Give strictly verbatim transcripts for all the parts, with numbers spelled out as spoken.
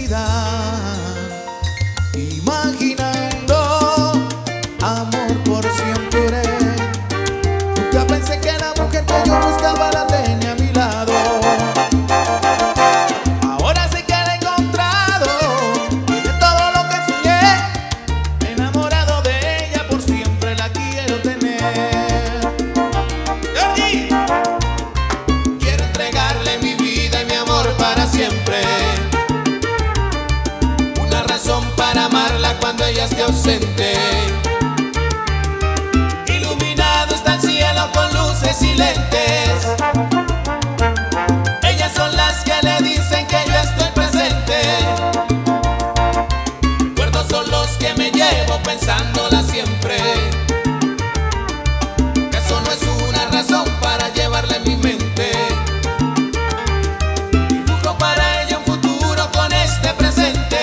felicidad, imaginando amor por siempre. Nunca pensé que la mujer que yo buscaba la tenía a mi lado. Ahora sé que la he encontrado, tiene todo lo que soñé. Enamorado de ella, por siempre la quiero tener. ¡Jordi! Quiero entregarle mi vida y mi amor para siempre. Una razón para amarla cuando ella esté ausente. Iluminado está el cielo con luces y lentes. Ellas son las que le dicen que yo estoy presente. Recuerdos son los que me llevo pensándola siempre. Que eso no es una razón para llevarla en mi mente. Dibujo para ella un futuro con este presente,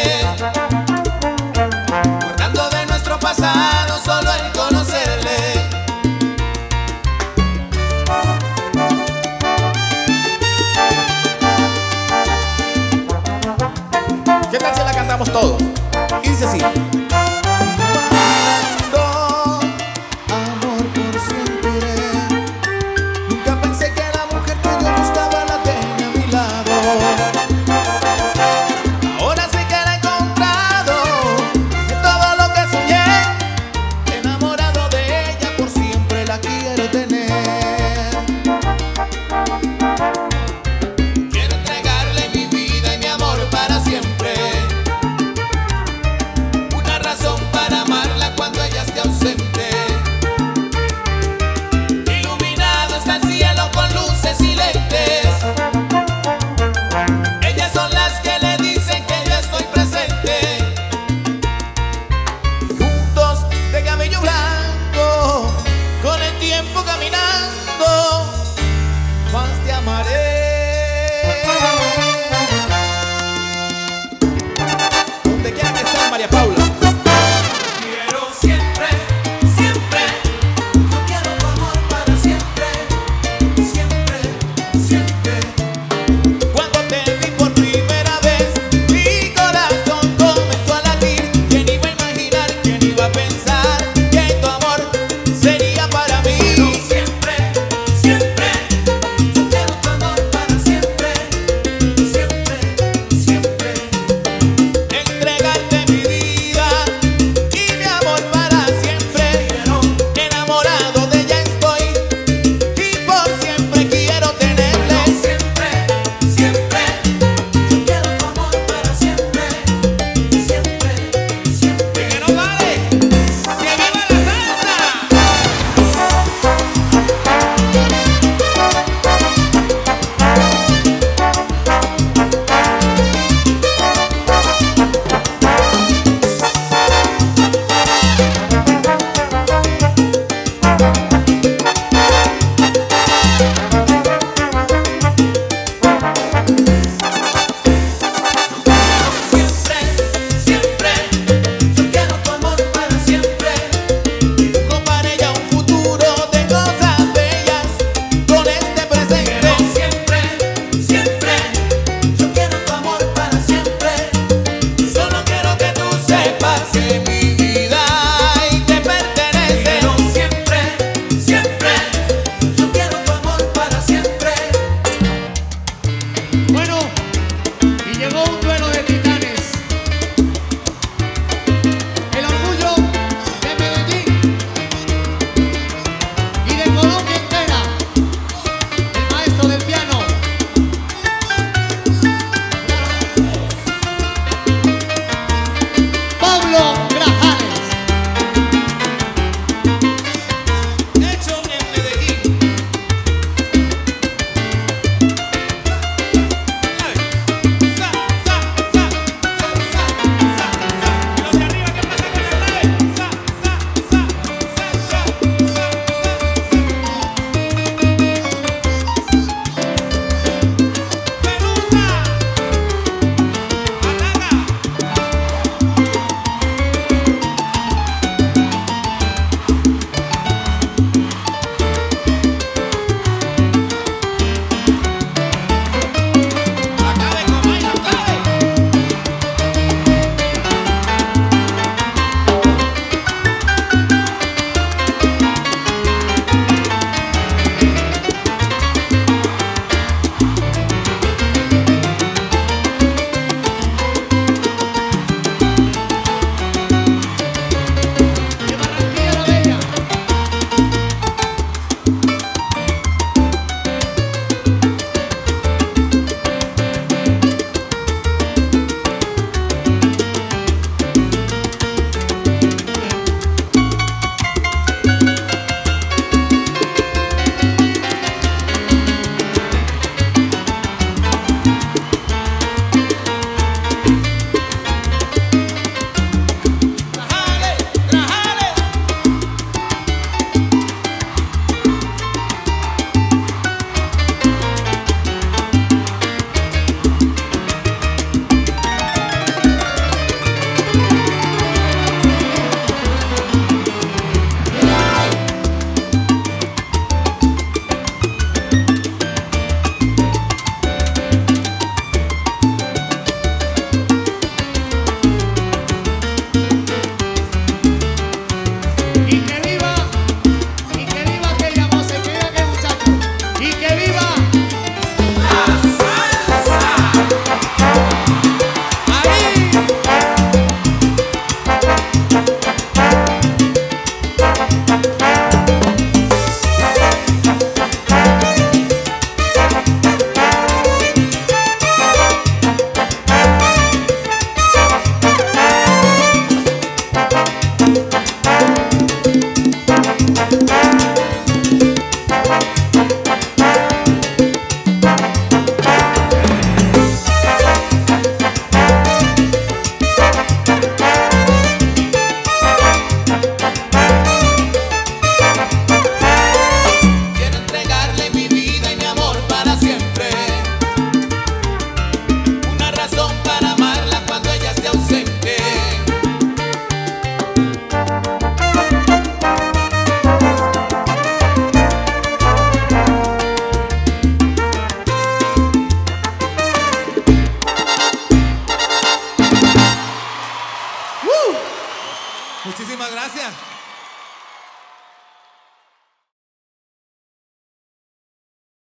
guardando de nuestro pasado solo el conocerle. ¿Qué tal si la cantamos todos? Y dice así.